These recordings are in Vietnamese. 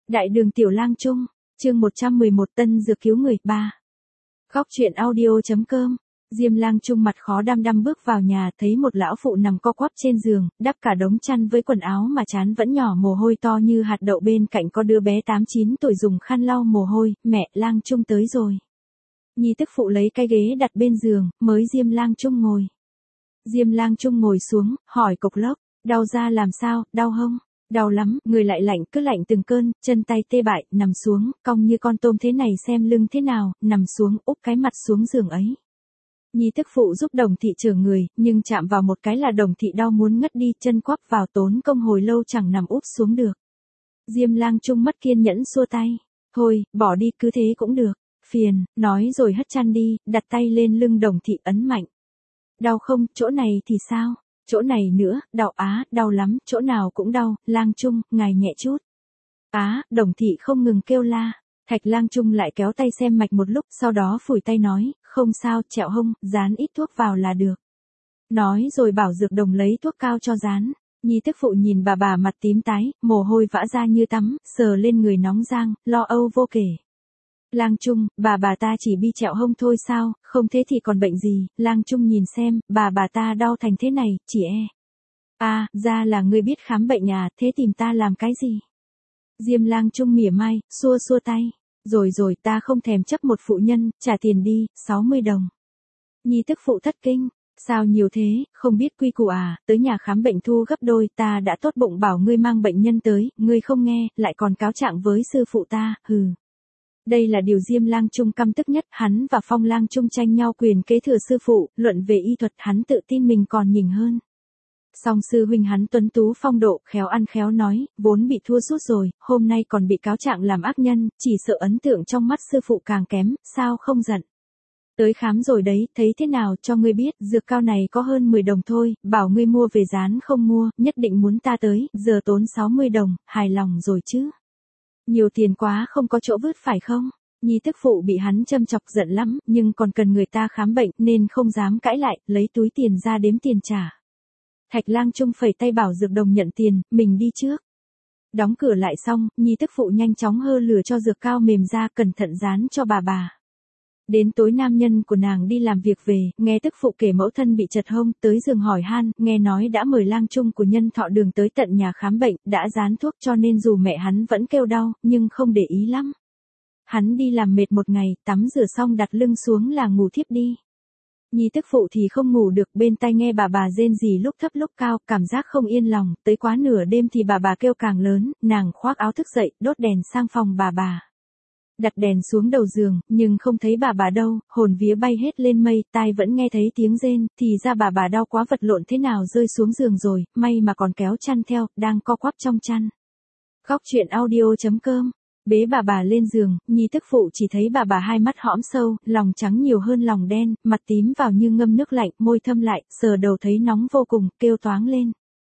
Đại đường Tiểu Lang Trung, chương 111 Tân Dược Cứu Người 3. Góc truyện audio.com. Diêm Lang Trung mặt khó đăm đăm bước vào nhà, thấy một lão phụ nằm co quắp trên giường, đắp cả đống chăn với quần áo mà trán vẫn nhỏ mồ hôi to như hạt đậu, bên cạnh có đứa bé 8-9 tuổi dùng khăn lau mồ hôi. Mẹ, Lang Trung tới rồi. Nhi tức phụ lấy cái ghế đặt bên giường, mới Diêm Lang Trung ngồi. Diêm Lang Trung ngồi xuống, hỏi cộc lốc, đau da làm sao, đau hông? Đau lắm, người lại lạnh, cứ lạnh từng cơn, chân tay tê bại, nằm xuống, cong như con tôm thế này xem lưng thế nào, nằm xuống, úp cái mặt xuống giường ấy. Nhi tức phụ giúp Đồng thị chở người, nhưng chạm vào một cái là Đồng thị đau muốn ngất đi, chân quắp vào, tốn công hồi lâu chẳng nằm úp xuống được. Diêm Lang Trung mất kiên nhẫn xua tay, thôi, bỏ đi, cứ thế cũng được, phiền, nói rồi hất chăn đi, đặt tay lên lưng Đồng thị ấn mạnh. Đau không, chỗ này thì sao? Chỗ này nữa, đau á, đau lắm, chỗ nào cũng đau, Lang Trung, ngài nhẹ chút. Á, Đồng thị không ngừng kêu la. Thạch Lang Trung lại kéo tay xem mạch một lúc, sau đó phủi tay nói, không sao, chẹo hông, dán ít thuốc vào là được. Nói rồi bảo Dược Đồng lấy thuốc cao cho dán. Nhi tức phụ nhìn bà mặt tím tái, mồ hôi vã ra như tắm, sờ lên người nóng rang, lo âu vô kể. Lang Trung, bà ta chỉ bị chẹo hông thôi sao, không thế thì còn bệnh gì? Lang Trung nhìn xem, bà ta đau thành thế này, chỉ e. À, ra là ngươi biết khám bệnh à, thế tìm ta làm cái gì? Diêm Lang Trung mỉa mai, xua tay. Rồi, ta không thèm chấp một phụ nhân, trả tiền đi, 60 đồng. Nhi tức phụ thất kinh, sao nhiều thế, không biết quy củ à, tới nhà khám bệnh thu gấp đôi, ta đã tốt bụng bảo ngươi mang bệnh nhân tới, ngươi không nghe, lại còn cáo trạng với sư phụ ta, hừ. Đây là điều Diêm Lang Trung căm tức nhất, hắn và Phong Lang Trung tranh nhau quyền kế thừa sư phụ, luận về y thuật hắn tự tin mình còn nhỉnh hơn. Song sư huynh hắn tuấn tú phong độ, khéo ăn khéo nói, vốn bị thua sút rồi, hôm nay còn bị cáo trạng làm ác nhân, chỉ sợ ấn tượng trong mắt sư phụ càng kém, sao không giận. Tới khám rồi đấy, thấy thế nào cho ngươi biết, dược cao này có hơn 10 đồng thôi, bảo ngươi mua về dán không mua, nhất định muốn ta tới, giờ tốn 60 đồng, hài lòng rồi chứ. Nhiều tiền quá không có chỗ vứt phải không? Nhi tức phụ bị hắn châm chọc giận lắm, nhưng còn cần người ta khám bệnh nên không dám cãi lại, lấy túi tiền ra đếm tiền trả. Thạch Lang Trung phẩy tay bảo Dược Đồng nhận tiền, mình đi trước. Đóng cửa lại xong, Nhi tức phụ nhanh chóng hơ lửa cho dược cao mềm ra, cẩn thận dán cho bà. Đến tối nam nhân của nàng đi làm việc về, nghe tức phụ kể mẫu thân bị chật hông, tới giường hỏi han, nghe nói đã mời Lang Trung của Nhân Thọ Đường tới tận nhà khám bệnh, đã dán thuốc cho nên dù mẹ hắn vẫn kêu đau, nhưng không để ý lắm. Hắn đi làm mệt một ngày, tắm rửa xong đặt lưng xuống là ngủ thiếp đi. Nhi tức phụ thì không ngủ được, bên tai nghe bà rên rỉ lúc thấp lúc cao, cảm giác không yên lòng, tới quá nửa đêm thì bà kêu càng lớn, nàng khoác áo thức dậy, đốt đèn sang phòng bà. Đặt đèn xuống đầu giường, nhưng không thấy bà đâu, hồn vía bay hết lên mây, tai vẫn nghe thấy tiếng rên, thì ra bà đau quá vật lộn thế nào rơi xuống giường rồi, may mà còn kéo chăn theo, đang co quắp trong chăn. Góc truyện audio.com. Bế bà lên giường, Nhi tức phụ chỉ thấy bà hai mắt hõm sâu, lòng trắng nhiều hơn lòng đen, mặt tím vào như ngâm nước lạnh, môi thâm lại, sờ đầu thấy nóng vô cùng, kêu toáng lên.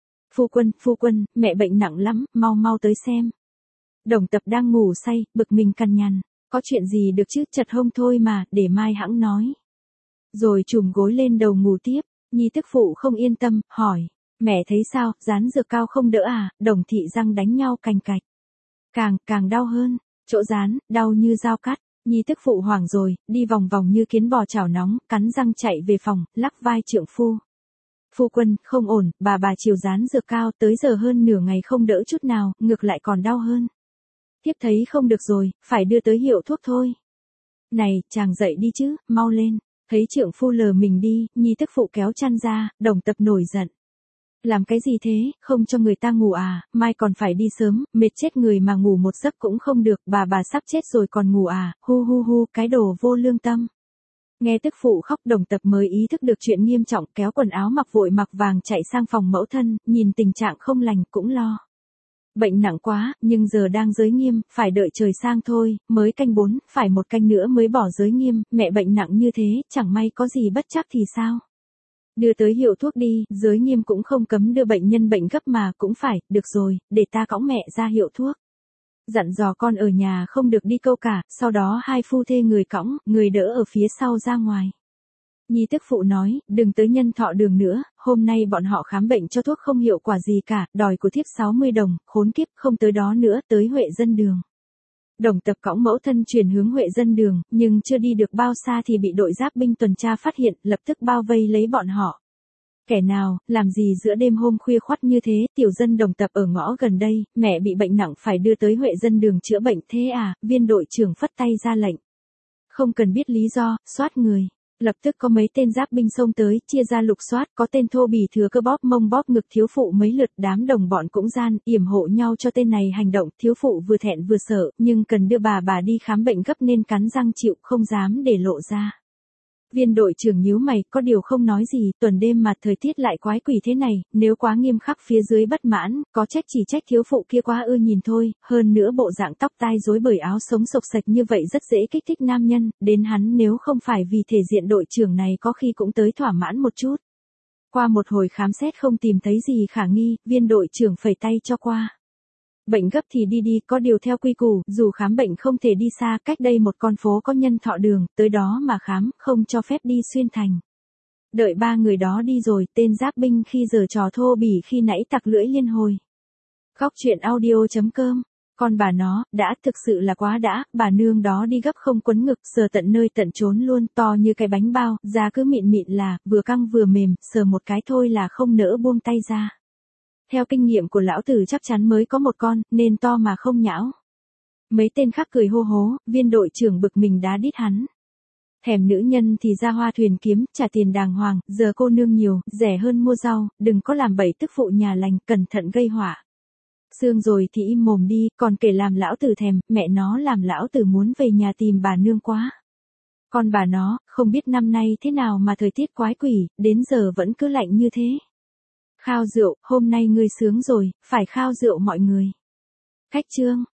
Phu quân, mẹ bệnh nặng lắm, mau tới xem. Đồng Tập đang ngủ say, bực mình cằn nhằn, có chuyện gì được chứ, chật hông thôi mà, để mai hẵng nói. Rồi trùm gối lên đầu ngủ tiếp, Nhi tức phụ không yên tâm, hỏi, mẹ thấy sao, dán dược cao không đỡ à? Đồng thị răng đánh nhau cành cạch. Càng đau hơn, chỗ dán, đau như dao cắt. Nhi tức phụ hoảng rồi, đi vòng vòng như kiến bò chảo nóng, cắn răng chạy về phòng, lắc vai trượng phu. Phu quân, không ổn, bà chiều dán dược cao, tới giờ hơn nửa ngày không đỡ chút nào, ngược lại còn đau hơn. Thiếp thấy không được rồi, phải đưa tới hiệu thuốc thôi. Này, chàng dậy đi chứ, mau lên. Thấy trượng phu lờ mình đi, Nhi tức phụ kéo chăn ra, Đồng Tập nổi giận. Làm cái gì thế, không cho người ta ngủ à, mai còn phải đi sớm, mệt chết người mà ngủ một giấc cũng không được, bà sắp chết rồi còn ngủ à, hu, cái đồ vô lương tâm. Nghe tức phụ khóc, Đồng Tập mới ý thức được chuyện nghiêm trọng, kéo quần áo mặc vội mặc vàng chạy sang phòng mẫu thân, nhìn tình trạng không lành cũng lo. Bệnh nặng quá, nhưng giờ đang giới nghiêm, phải đợi trời sang thôi, mới canh 4, phải một canh nữa mới bỏ giới nghiêm, mẹ bệnh nặng như thế, chẳng may có gì bất trắc thì sao? Đưa tới hiệu thuốc đi, giới nghiêm cũng không cấm đưa bệnh nhân bệnh gấp mà, cũng phải, được rồi, để ta cõng mẹ ra hiệu thuốc. Dặn dò con ở nhà không được đi câu cả, sau đó hai phu thê người cõng, người đỡ ở phía sau ra ngoài. Nhi tức phụ nói, đừng tới Nhân Thọ đường nữa, hôm nay bọn họ khám bệnh cho thuốc không hiệu quả gì cả, đòi của thiếp 60 đồng, khốn kiếp không tới đó nữa, tới Huệ Dân đường. Đồng Tập cõng mẫu thân chuyển hướng Huệ Dân đường, nhưng chưa đi được bao xa thì bị đội giáp binh tuần tra phát hiện, lập tức bao vây lấy bọn họ. Kẻ nào, làm gì giữa đêm hôm khuya khoắt như thế, tiểu dân Đồng Tập ở ngõ gần đây, mẹ bị bệnh nặng phải đưa tới Huệ Dân đường chữa bệnh thế à, viên đội trưởng phất tay ra lệnh. Không cần biết lý do, soát người. Lập tức có mấy tên giáp binh xông tới, chia ra lục soát, có tên thô bỉ thừa cơ bóp mông bóp ngực thiếu phụ mấy lượt, đám đồng bọn cũng gian, yểm hộ nhau cho tên này hành động, thiếu phụ vừa thẹn vừa sợ, nhưng cần đưa bà đi khám bệnh gấp nên cắn răng chịu, không dám để lộ ra. Viên đội trưởng nhíu mày, có điều không nói gì, tuần đêm mà thời tiết lại quái quỷ thế này, nếu quá nghiêm khắc phía dưới bất mãn, có trách chỉ trách thiếu phụ kia quá ưa nhìn thôi, hơn nữa bộ dạng tóc tai rối bời áo sống sộc sạch như vậy rất dễ kích thích nam nhân, đến hắn nếu không phải vì thể diện đội trưởng này có khi cũng tới thỏa mãn một chút. Qua một hồi khám xét không tìm thấy gì khả nghi, viên đội trưởng phẩy tay cho qua. Bệnh gấp thì đi, có điều theo quy củ, dù khám bệnh không thể đi xa, cách đây một con phố có Nhân Thọ đường, tới đó mà khám, không cho phép đi xuyên thành. Đợi ba người đó đi rồi, tên giáp binh khi giở trò thô bỉ khi nãy tặc lưỡi liên hồi. Góc truyện audio.com, con bà nó, đã thực sự là quá đã, bà nương đó đi gấp không quấn ngực, sờ tận nơi tận chốn luôn, to như cái bánh bao, da cứ mịn mịn là, vừa căng vừa mềm, sờ một cái thôi là không nỡ buông tay ra. Theo kinh nghiệm của lão tử chắc chắn mới có một con, nên to mà không nhão. Mấy tên khác cười hô hố, viên đội trưởng bực mình đá đít hắn. Thèm nữ nhân thì ra hoa thuyền kiếm, trả tiền đàng hoàng, giờ cô nương nhiều, rẻ hơn mua rau, đừng có làm bậy tức phụ nhà lành, cẩn thận gây họa. Sương rồi thì im mồm đi, còn kể làm lão tử thèm, mẹ nó làm lão tử muốn về nhà tìm bà nương quá. Con bà nó, không biết năm nay thế nào mà thời tiết quái quỷ, đến giờ vẫn cứ lạnh như thế. Khao rượu, hôm nay ngươi sướng rồi, phải khao rượu mọi người. Cách chương.